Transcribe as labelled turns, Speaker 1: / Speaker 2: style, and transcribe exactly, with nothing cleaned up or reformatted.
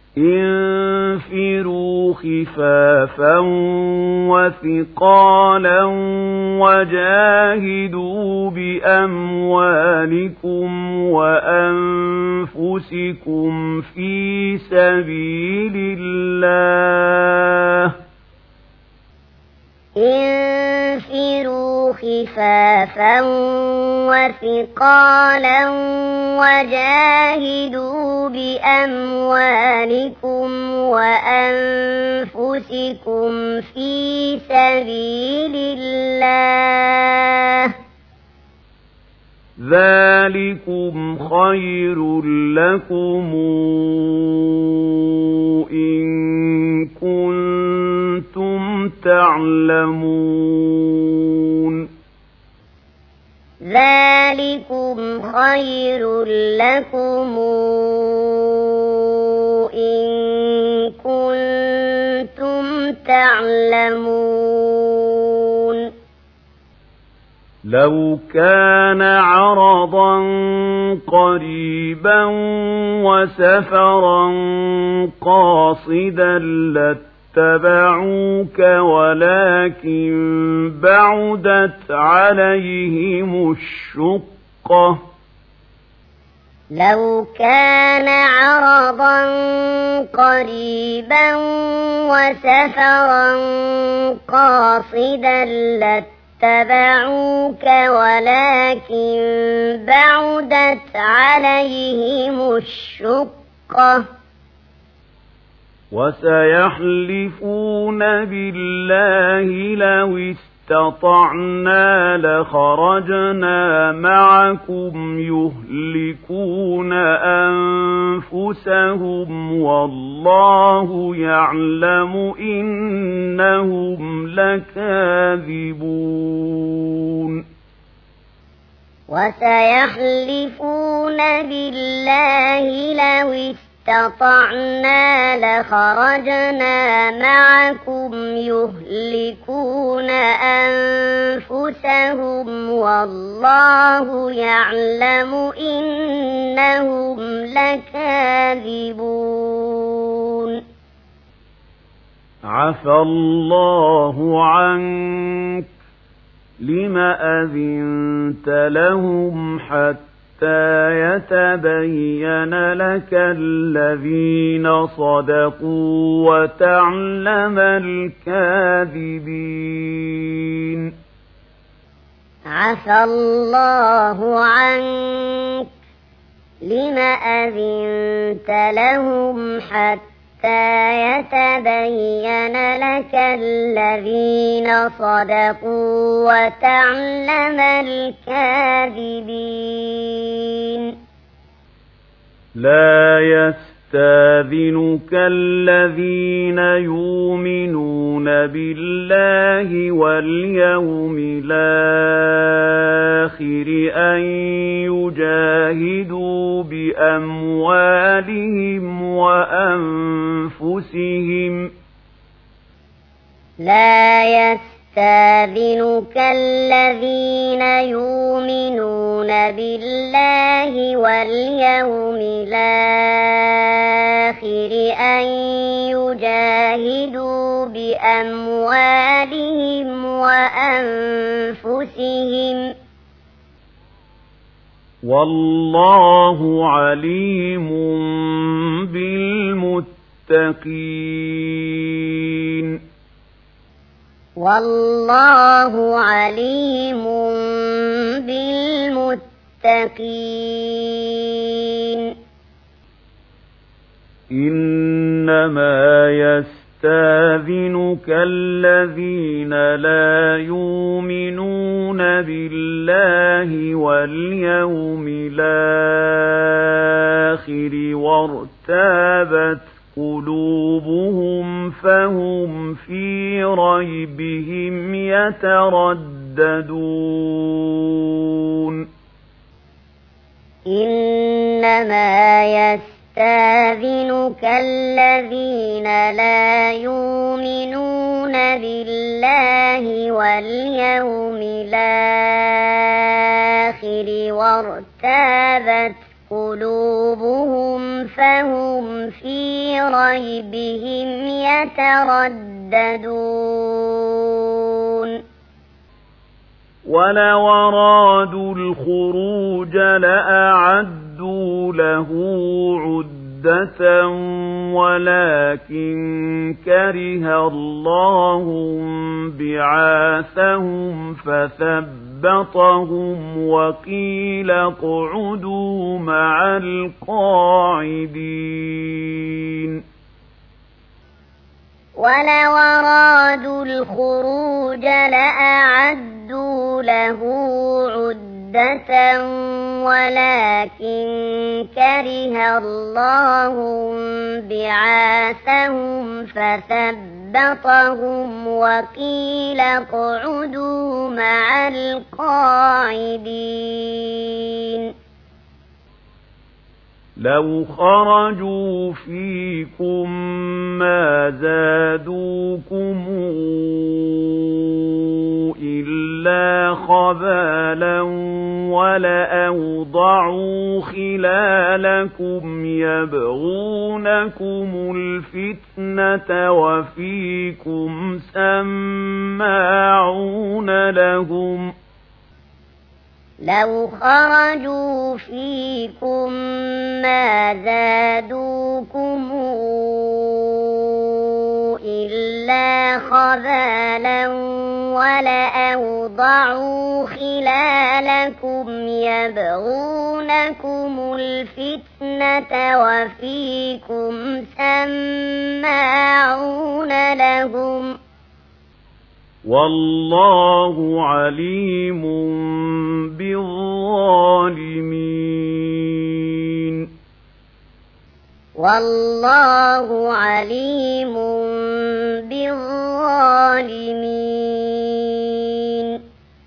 Speaker 1: انفروا خفافا وثقالا وجاهدوا بأموالكم وأنفسكم في سبيل الله
Speaker 2: انفروا خفافا وثقالا وجاهدوا بأموالكم وأنفسكم في سبيل الله
Speaker 1: ذلكم خير لكم إن كنتم تعلمون
Speaker 2: ذلكم خير لكم إن كنتم تعلمون
Speaker 1: لو كان عرضا قريبا وسفرا قاصدا لاتبعوك ولكن بعدت عليهم الشقة
Speaker 2: لو كان عرضا قريبا وسفرا قاصدا لاتبعوك ولكن بعدت عليهم الشقة
Speaker 1: وسيحلفون بالله لو استطعنا لخرجنا معكم يهلكون أنفسهم والله يعلم إنهم لكاذبون
Speaker 2: وسيحلفون بالله لو استطعنا لخرجنا معكم يهلكون أنفسهم والله يعلم إنهم لكاذبون
Speaker 1: عفى الله عنك لم أذنت لهم حتى يتبين لك الذين صدقوا وتعلم الكاذبين
Speaker 2: عفى الله عنك لم أذنت لهم حتى يتبين لك الذين صدقوا وتعلم الكاذبين
Speaker 1: لا يستاذنك الذين يؤمنون بالله واليوم الآخر أن يجاهدوا بأموالهم وأنفسهم
Speaker 2: لا يستاذنك الذين يؤمنون بالله واليوم الآخر أن يجاهدوا بأموالهم وأنفسهم
Speaker 1: والله عليم بالمتقين
Speaker 2: والله عليم بالمتقين
Speaker 1: إنما يستاذنك الذين لا يؤمنون بالله واليوم الآخر وارتابت قلوبهم فهم في ريبهم يترددون
Speaker 2: إنما يستاذنك الذين لا يؤمنون بالله واليوم الآخر وارتابت قلوبهم فهم في ريبهم يترددون
Speaker 1: ولو أرادوا الخروج لأعدوا له عدة ولكن كره الله بعاثهم فثبطهم وقيل اقعدوا مع القاعدين
Speaker 2: ولو أرادوا الخروج لأعدوا له عدة ولكن كره الله بعاثهم فثبطهم وقيل اقعدوا مع القاعدين
Speaker 1: لو خرجوا فيكم ما زادوكم إلا خبالا ولأوضعوا خلالكم يبغونكم الفتنة وفيكم سماعون لهم
Speaker 2: لو خرجوا فيكم ما زادوكم إلا خبالا ولأوضعوا خلالكم يبغونكم الفتنة وفيكم سماعون لهم
Speaker 1: والله عليم بالظالمين
Speaker 2: والله عليم